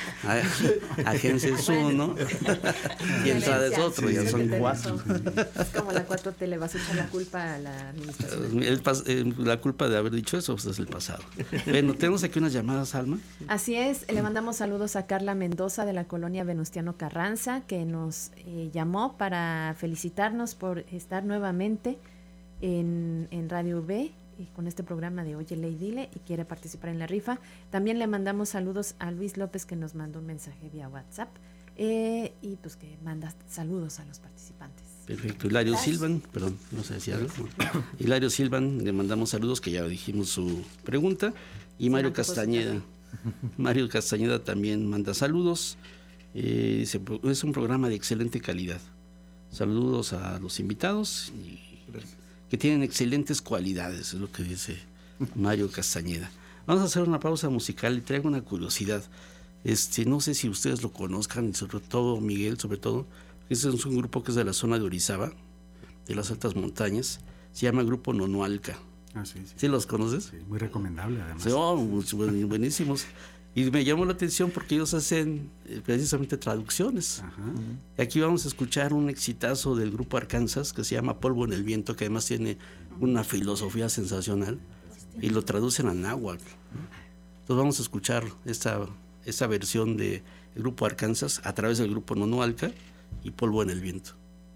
Agencia es uno. Y entrada es otro, sí, ya son cuatro. Es como la cuatro T, le vas a echar la culpa a la administración. El pas- eh, la culpa de haber dicho eso pues, es el pasado. Bueno, tenemos aquí unas llamadas, Alma. Así es, le mandamos saludos a Carla Mendoza de la colonia Venustiano Carranza, que nos eh, llamó para felicitarnos por estar nuevamente en, en Radio V. y con este programa de Oye, Lee y Dile y quiere participar en la rifa. También le mandamos saludos a Luis López, que nos mandó un mensaje vía WhatsApp eh, y pues que manda saludos a los participantes. Perfecto. Hilario Silvan, perdón, no sé si algo. Hilario Silvan, le mandamos saludos, que ya dijimos su pregunta. Y Mario Castañeda. Mario Castañeda también manda saludos. Eh, dice, es un programa de excelente calidad. Saludos a los invitados y que tienen excelentes cualidades, es lo que dice Mario Castañeda. Vamos a hacer una pausa musical y traigo una curiosidad. Este, no sé si ustedes lo conozcan, y sobre todo Miguel, sobre todo. Este es un grupo que es de la zona de Orizaba, de las altas montañas. Se llama Grupo Nonualca. Ah, sí, sí. ¿Sí los conoces? Sí, muy recomendable además. Sí, oh, buenísimos. Y me llamó la atención porque ellos hacen eh, precisamente traducciones. Ajá. Y aquí vamos a escuchar un exitazo del grupo Arkansas que se llama Polvo en el Viento, que además tiene una filosofía sensacional y lo traducen a náhuatl. Entonces vamos a escuchar esta, esta versión del grupo Arkansas a través del grupo Nonualca y Polvo en el Viento.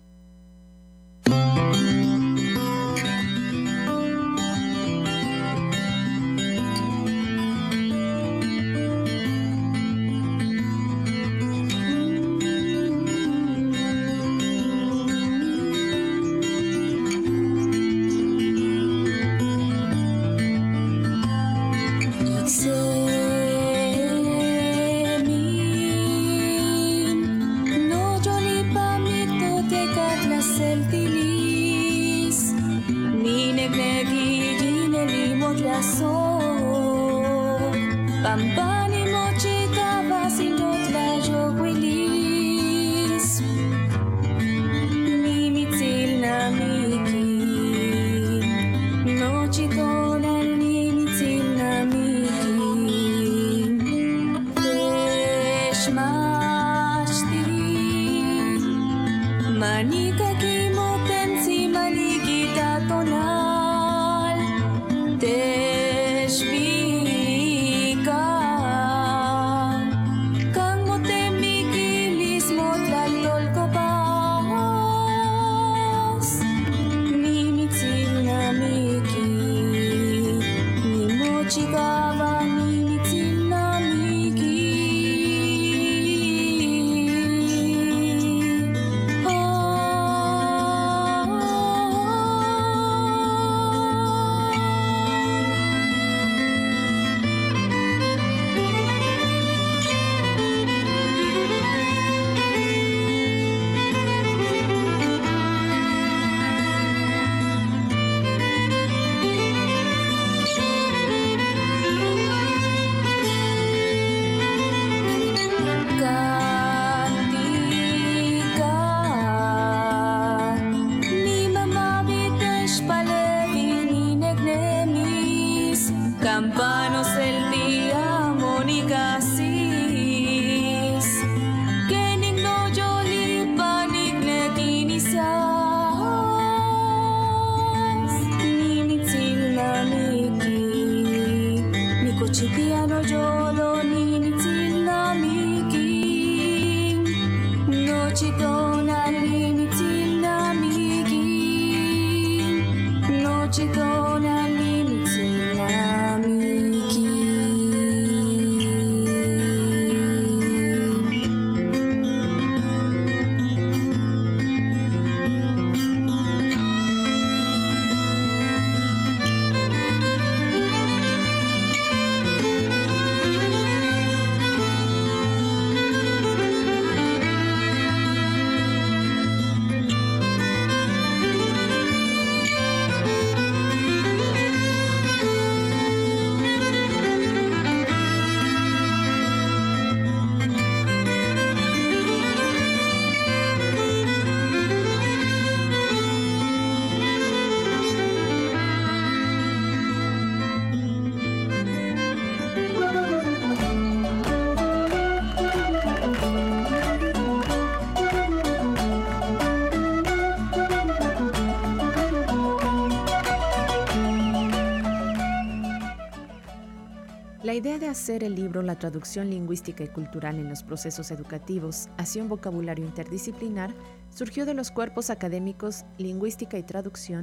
La idea de hacer el libro La traducción lingüística y cultural en los procesos educativos hacia un vocabulario interdisciplinar surgió de los cuerpos académicos Lingüística y Traducción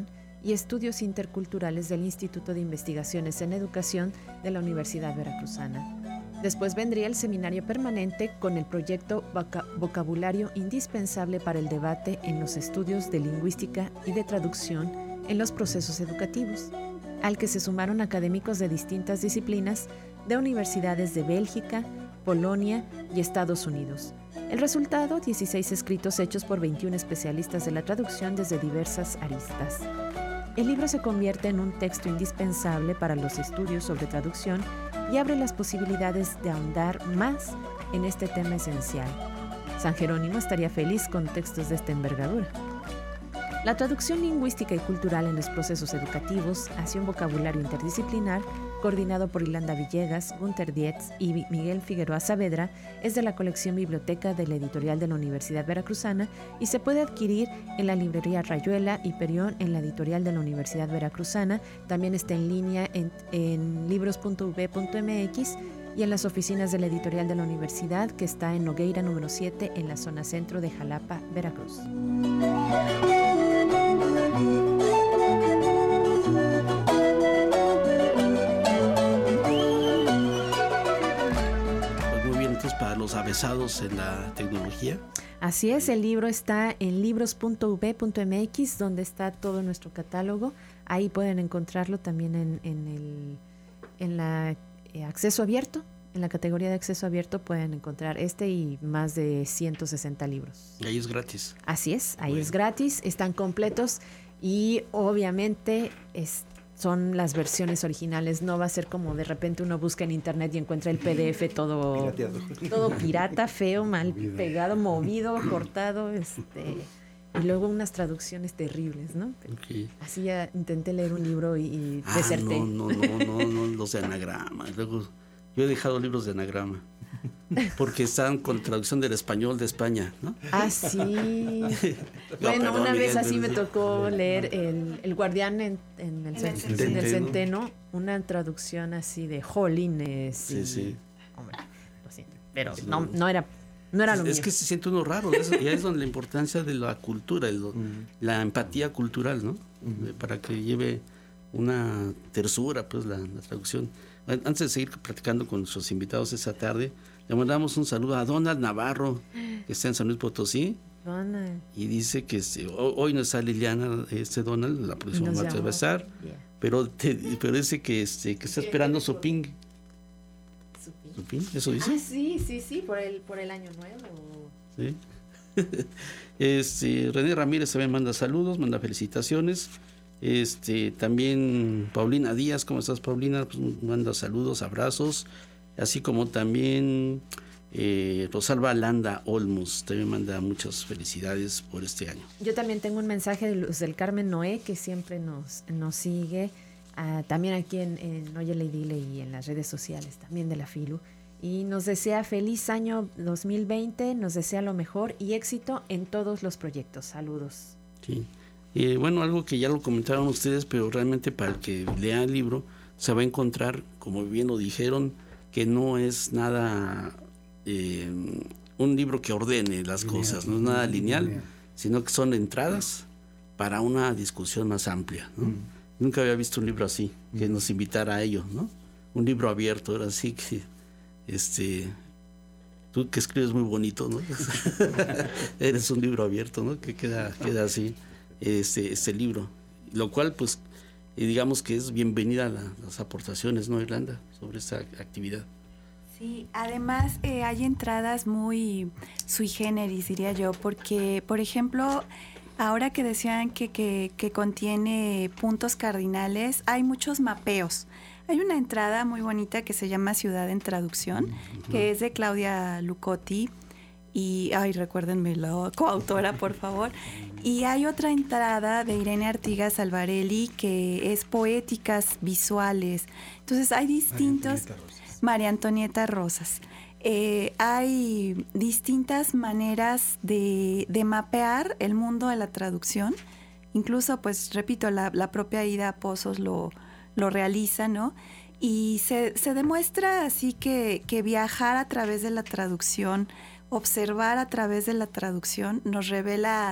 y Estudios Interculturales del Instituto de Investigaciones en Educación de la Universidad Veracruzana. Después vendría el seminario permanente con el proyecto Voca- Vocabulario indispensable para el debate en los estudios de lingüística y de traducción en los procesos educativos, al que se sumaron académicos de distintas disciplinas de universidades de Bélgica, Polonia y Estados Unidos. El resultado, dieciséis escritos hechos por veintiún especialistas de la traducción desde diversas aristas. El libro se convierte en un texto indispensable para los estudios sobre traducción y abre las posibilidades de ahondar más en este tema esencial. San Jerónimo estaría feliz con textos de esta envergadura. La traducción lingüística y cultural en los procesos educativos hacia un vocabulario interdisciplinar, coordinado por Yolanda Villegas, Gunther Dietz y Miguel Figueroa Saavedra, es de la colección Biblioteca de la Editorial de la Universidad Veracruzana y se puede adquirir en la librería Rayuela y Perión en la Editorial de la Universidad Veracruzana. También está en línea en, en libros punto u v punto m x y en las oficinas de la Editorial de la Universidad, que está en Nogueira número siete en la zona centro de Jalapa, Veracruz. Para los avesados en la tecnología. Así es, el libro está en libros punto u v punto m x, donde está todo nuestro catálogo. Ahí pueden encontrarlo también en, en el en la eh, acceso abierto, en la categoría de acceso abierto pueden encontrar este y más de ciento sesenta libros. Y ahí es gratis. Así es, ahí Bueno. es gratis, están completos y obviamente es son las versiones originales, no va a ser como de repente uno busca en internet y encuentra el P D F todo Pirateado. todo pirata, feo, mal pegado, movido, cortado, este, y luego unas traducciones terribles, ¿no? Okay. Así ya intenté leer un libro y, y Ah, deserté. no, no, no, no, no, los de anagrama. Luego, yo he dejado libros de anagrama porque están con traducción del español de España, ¿no? Ah, sí. No, Bueno, perdón, una vez Miguel, así pero me sí. tocó leer el, el Guardián en, en el, En el cen- Centeno. en el Centeno, una traducción así de jolines. Sí, y- sí. Hombre, lo siento, pero Sí. no, no era, no era lo Es mío. que se siente uno raro, es, y ahí es donde la importancia de la cultura, el- la empatía cultural, ¿no? Eh, Para que lleve una tersura, pues, la, la traducción. An- Antes de seguir platicando con nuestros invitados esta tarde, le mandamos un saludo a Donald Navarro, que está en San Luis Potosí, Donald. y dice que este, ho- hoy no está Liliana, este Donald, la próxima Nos martes llamó. va a estar, Yeah. pero, te- pero dice que, este, que está esperando su ping. Supi. ¿Su ping? ¿Eso dice? Ah, sí, sí, sí, por el, por el año nuevo. Sí. Este, René Ramírez también manda saludos, manda felicitaciones. Este, también Paulina Díaz, ¿cómo estás, Paulina? Pues manda saludos, abrazos, así como también eh, Rosalba Landa Olmos también manda muchas felicidades por este año. Yo también tengo un mensaje de Luz del Carmen Noé, que siempre nos, nos sigue, ah, también aquí en, en Oye Leidile y en las redes sociales, también de la FILU, y nos desea feliz año dos mil veinte, nos desea lo mejor y éxito en todos los proyectos. Saludos. Sí. Eh, bueno, algo que ya lo comentaron ustedes, pero realmente para el que lea el libro se va a encontrar, como bien lo dijeron, que no es nada eh, un libro que ordene las Lineal, cosas, no es nada lineal, lineal. sino que son entradas para una discusión más amplia, ¿no? Mm. Nunca había visto un libro así, que nos invitara a ello, ¿no? Un libro abierto, ahora sí que, este, tú que escribes muy bonito, ¿no? Eres un libro abierto, ¿no? Que queda, queda así, este, este libro. Lo cual, pues, eh, digamos que es bienvenida a la- las aportaciones, ¿no, Irlanda? Sobre esta actividad. Sí, además eh, hay entradas muy sui generis, diría yo, porque, por ejemplo, ahora que decían que, que, que contiene puntos cardinales, hay muchos mapeos. Hay una entrada muy bonita que se llama Ciudad en Traducción, que es de Claudia Lucotti, y, ay, recuérdenme la coautora, por favor. Y hay otra entrada de Irene Artigas Alvarelli, que es Poéticas Visuales. Entonces hay distintos... María Antonieta Rosas. Eh, hay distintas maneras de, de mapear el mundo de la traducción. Incluso, pues, repito, la, la propia Ida Pozos lo, lo realiza, ¿no? Y se, se demuestra así que, que viajar a través de la traducción, observar a través de la traducción, nos revela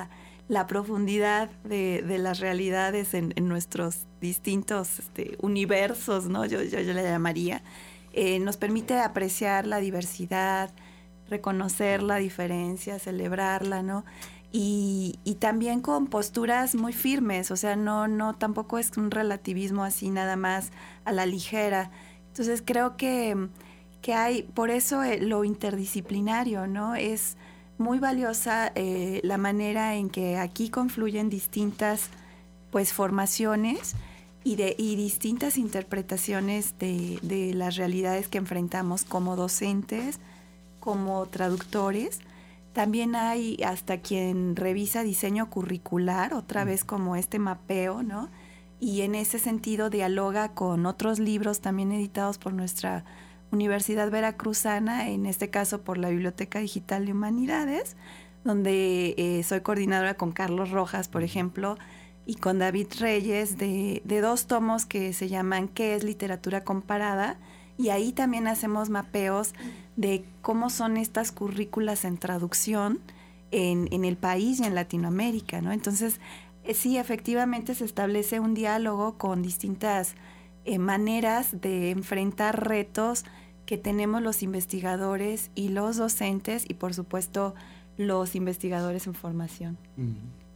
la profundidad de, de las realidades en, en nuestros distintos este, universos, ¿no? Yo, yo, yo le llamaría. Eh, nos permite apreciar la diversidad, reconocer la diferencia, celebrarla, ¿no? Y, y también con posturas muy firmes, o sea, no, no, tampoco es un relativismo así nada más a la ligera. Entonces creo que, que hay, por eso eh, lo interdisciplinario, ¿no? Es muy valiosa eh, la manera en que aquí confluyen distintas, pues, formaciones y, de, y distintas interpretaciones de, de las realidades que enfrentamos como docentes, como traductores. También hay hasta quien revisa diseño curricular, otra vez como este mapeo, ¿no? Y en ese sentido dialoga con otros libros también editados por nuestra Universidad Veracruzana, en este caso por la Biblioteca Digital de Humanidades, donde eh, soy coordinadora con Carlos Rojas, por ejemplo, y con David Reyes, de, de dos tomos que se llaman ¿Qué es literatura comparada? Y ahí también hacemos mapeos de cómo son estas currículas en traducción en, en el país y en Latinoamérica, ¿no? Entonces, eh, sí, efectivamente se establece un diálogo con distintas eh, maneras de enfrentar retos que tenemos los investigadores y los docentes y, por supuesto, los investigadores en formación. Mm,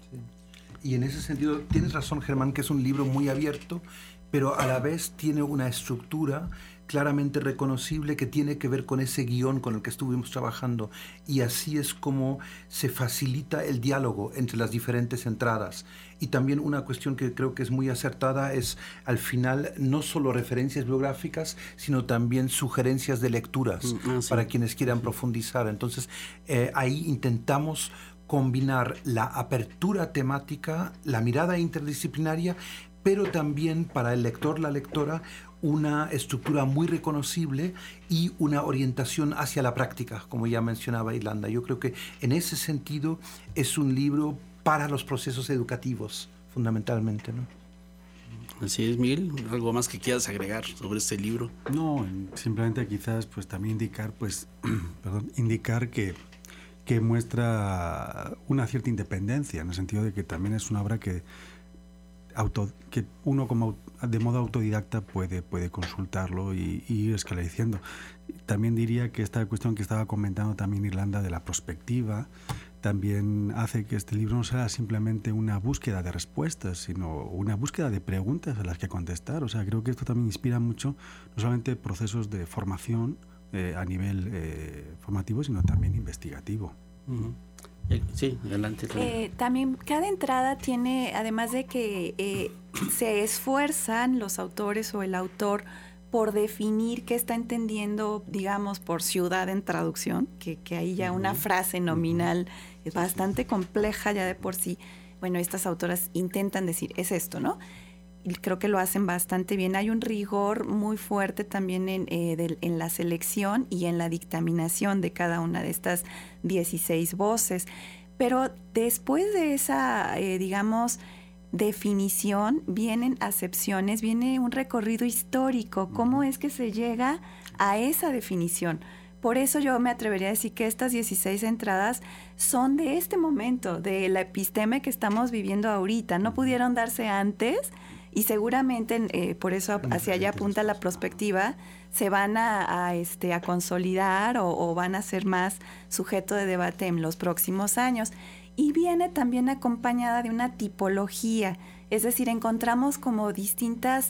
sí. Y en ese sentido, tienes razón, Germán, que es un libro muy abierto, pero a la vez tiene una estructura claramente reconocible que tiene que ver con ese guión con el que estuvimos trabajando, y así es como se facilita el diálogo entre las diferentes entradas. Y también una cuestión que creo que es muy acertada es, al final, no solo referencias bibliográficas, sino también sugerencias de lecturas mm, ah, sí. para quienes quieran profundizar. Entonces, eh, ahí intentamos combinar la apertura temática, la mirada interdisciplinaria, pero también para el lector, la lectora, una estructura muy reconocible y una orientación hacia la práctica, como ya mencionaba Irlanda. Yo creo que en ese sentido es un libro para los procesos educativos, fundamentalmente, ¿no? Así es, Miguel. ¿Algo más que quieras agregar sobre este libro? No, simplemente quizás pues también indicar, pues, perdón, indicar que, que muestra una cierta independencia, en el sentido de que también es una obra que Auto, que uno como de modo autodidacta puede, puede consultarlo y, y ir esclareciendo. También diría que esta cuestión que estaba comentando también Irlanda de la prospectiva también hace que este libro no sea simplemente una búsqueda de respuestas, sino una búsqueda de preguntas a las que contestar. O sea, creo que esto también inspira mucho, no solamente procesos de formación eh, a nivel eh, formativo, sino también investigativo. Uh-huh. Sí, adelante. Eh, también cada entrada tiene, además de que eh, se esfuerzan los autores o el autor por definir qué está entendiendo, digamos, por ciudad en traducción, que, que ahí ya uh-huh. una frase nominal uh-huh. es bastante compleja ya de por sí. Bueno, estas autoras intentan decir, es esto, ¿no? Y creo que lo hacen bastante bien. Hay un rigor muy fuerte también en, eh, de, en la selección y en la dictaminación de cada una de estas dieciséis voces. Pero después de esa, eh, digamos, definición, vienen acepciones, viene un recorrido histórico. ¿Cómo es que se llega a esa definición? Por eso yo me atrevería a decir que estas dieciséis entradas son de este momento, de la episteme que estamos viviendo ahorita. No pudieron darse antes. Y seguramente, eh, por eso hacia allá apunta la prospectiva, se van a, a, este, a consolidar o, o van a ser más sujeto de debate en los próximos años. Y viene también acompañada de una tipología, es decir, encontramos como distintas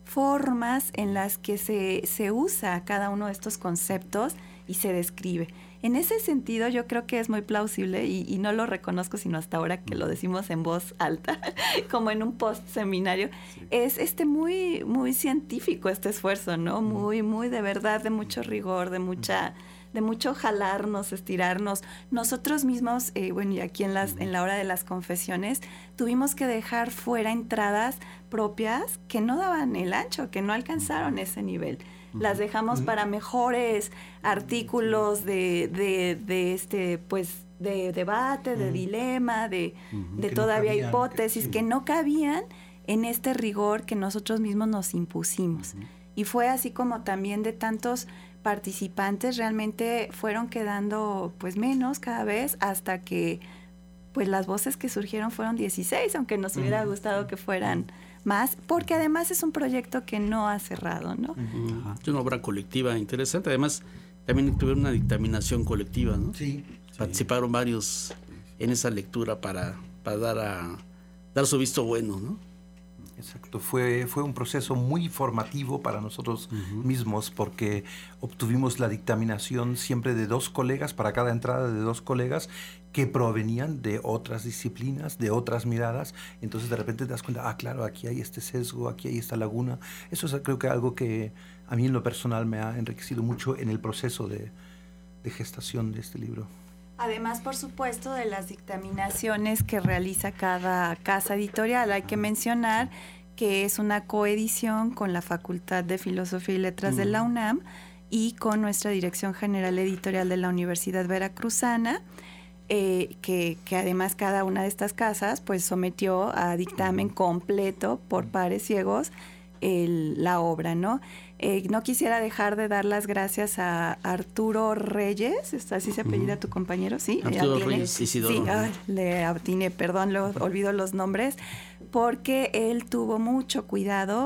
formas en las que se, se usa cada uno de estos conceptos y se describe. En ese sentido, yo creo que es muy plausible y, y no lo reconozco sino hasta ahora que lo decimos en voz alta, como en un post-seminario. Sí. Es este muy, muy científico este esfuerzo, ¿no? Muy, muy de verdad, de mucho rigor, de mucha, de mucho jalarnos, estirarnos. Nosotros mismos, eh, bueno, y aquí en, las, en la hora de las confesiones, tuvimos que dejar fuera entradas propias que no daban el ancho, que no alcanzaron ese nivel. Las dejamos para mejores artículos de, de, de este, pues, de debate, de dilema, de, de todavía no hipótesis, que no cabían en este rigor que nosotros mismos nos impusimos. Y fue así como también de tantos participantes realmente fueron quedando pues menos cada vez hasta que pues las voces que surgieron fueron dieciséis, aunque nos hubiera gustado que fueran más, porque además es un proyecto que no ha cerrado, ¿no? Uh-huh. Es una obra colectiva interesante, además también tuvieron una dictaminación colectiva, ¿no? Sí. Participaron sí. varios en esa lectura para, para dar, a, dar su visto bueno, ¿no? Exacto, fue, fue un proceso muy formativo para nosotros uh-huh. mismos, porque obtuvimos la dictaminación siempre de dos colegas, para cada entrada de dos colegas, que provenían de otras disciplinas, de otras miradas. Entonces de repente te das cuenta, ah, claro, aquí hay este sesgo, aquí hay esta laguna. Eso es creo que algo que a mí en lo personal me ha enriquecido mucho en el proceso de, de gestación de este libro. Además, por supuesto, de las dictaminaciones que realiza cada casa editorial. Hay que mencionar que es una coedición con la Facultad de Filosofía y Letras mm. de la UNAM y con nuestra Dirección General Editorial de la Universidad Veracruzana, eh, que, que además cada una de estas casas pues sometió a dictamen completo por pares ciegos el, la obra, ¿no? Eh, no quisiera dejar de dar las gracias a Arturo Reyes, así se apellida tu compañero, ¿sí? Arturo Reyes Isidoro. Sí, ay, le atiné, perdón, lo, olvido los nombres, porque él tuvo mucho cuidado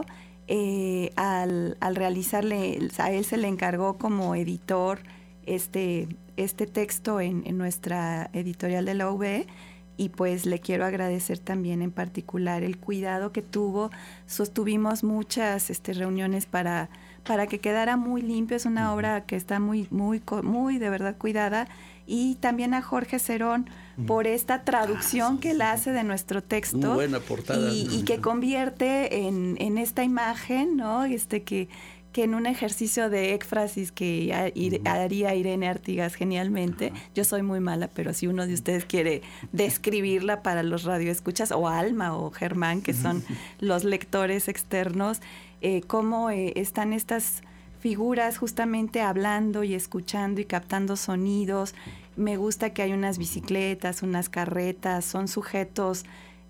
eh, al, al realizarle, a él se le encargó como editor este, este texto en, en nuestra editorial de la U B, y pues le quiero agradecer también en particular el cuidado que tuvo. Sostuvimos muchas este, reuniones para, para que quedara muy limpio. Es una obra que está muy, muy, muy de verdad cuidada. Y también a Jorge Cerón por esta traducción ah, sí, que él hace de nuestro texto. Muy buena portada. Y, y que convierte en, en esta imagen, ¿no? Este que... que en un ejercicio de éfrasis que haría Irene Artigas genialmente, yo soy muy mala, pero si uno de ustedes quiere describirla para los radioescuchas, o Alma o Germán, que son los lectores externos, eh, cómo eh, están estas figuras justamente hablando y escuchando y captando sonidos. Me gusta que hay unas bicicletas, unas carretas, son sujetos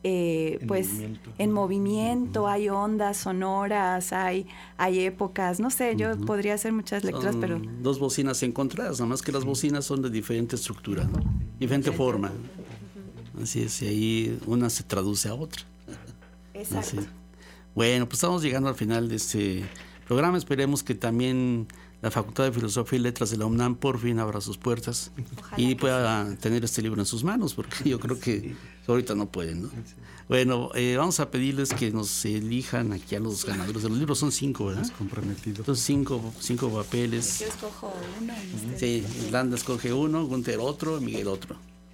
Eh, en pues movimiento. en movimiento, uh-huh. hay ondas sonoras, hay, hay épocas, no sé, yo uh-huh. podría hacer muchas lecturas, son pero... dos bocinas encontradas, nada más que las bocinas son de diferente estructura, ¿no? Diferente sí. forma. Uh-huh. Así es, y ahí una se traduce a otra. Exacto. Así. Bueno, pues estamos llegando al final de este programa, esperemos que también la Facultad de Filosofía y Letras de la UNAM por fin abra sus puertas. Ojalá y pueda sí. tener este libro en sus manos, porque yo creo que ahorita no pueden, ¿no? Sí. Bueno, eh, vamos a pedirles que nos elijan aquí a los ganadores de los libros. Son cinco, ¿verdad? Comprometidos. Entonces cinco, cinco papeles. Yo escojo uno. Sí, Irlanda escoge uno, Gunter otro, Miguel otro.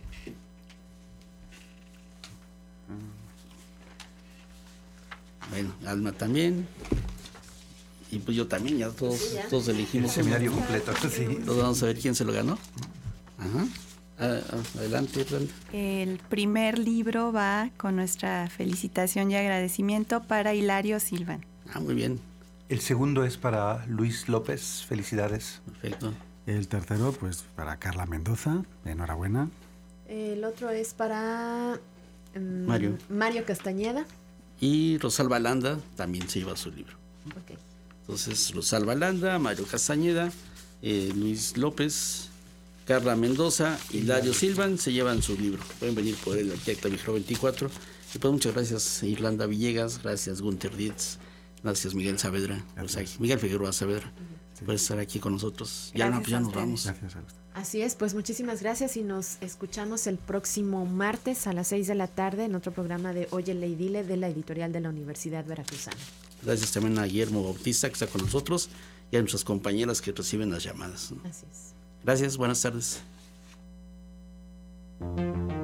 Bueno, Alma también. Y pues yo también, ya todos, sí, ya. todos elegimos. El seminario completo, sí. Entonces vamos a ver quién se lo ganó. Ajá. Adelante, Irlanda. El primer libro va con nuestra felicitación y agradecimiento para Hilario Silvan. Ah, muy bien. El segundo es para Luis López, felicidades. Perfecto. El tercero, pues para Carla Mendoza, enhorabuena. El otro es para um, Mario. Mario Castañeda. Y Rosalba Landa también se lleva su libro. Okay. Entonces, Rosalba Landa, Mario Castañeda, eh, Luis López, Carla Mendoza y Hilario Silvan se llevan su libro. Pueden venir por el aquí a Micro veinticuatro. Y pues muchas gracias, Irlanda Villegas, gracias, Gunter Dietz, gracias, Miguel Saavedra, pues aquí, Miguel Figueroa Saavedra, sí. por estar aquí con nosotros. Ya, no, ya nos vamos. Gracias a usted. Así es, pues muchísimas gracias y nos escuchamos el próximo martes a las seis de la tarde en otro programa de Oye, Lee y Dile de la editorial de la Universidad Veracruzana. Gracias también a Guillermo Bautista, que está con nosotros, y a nuestras compañeras que reciben las llamadas. Así es. Gracias, buenas tardes.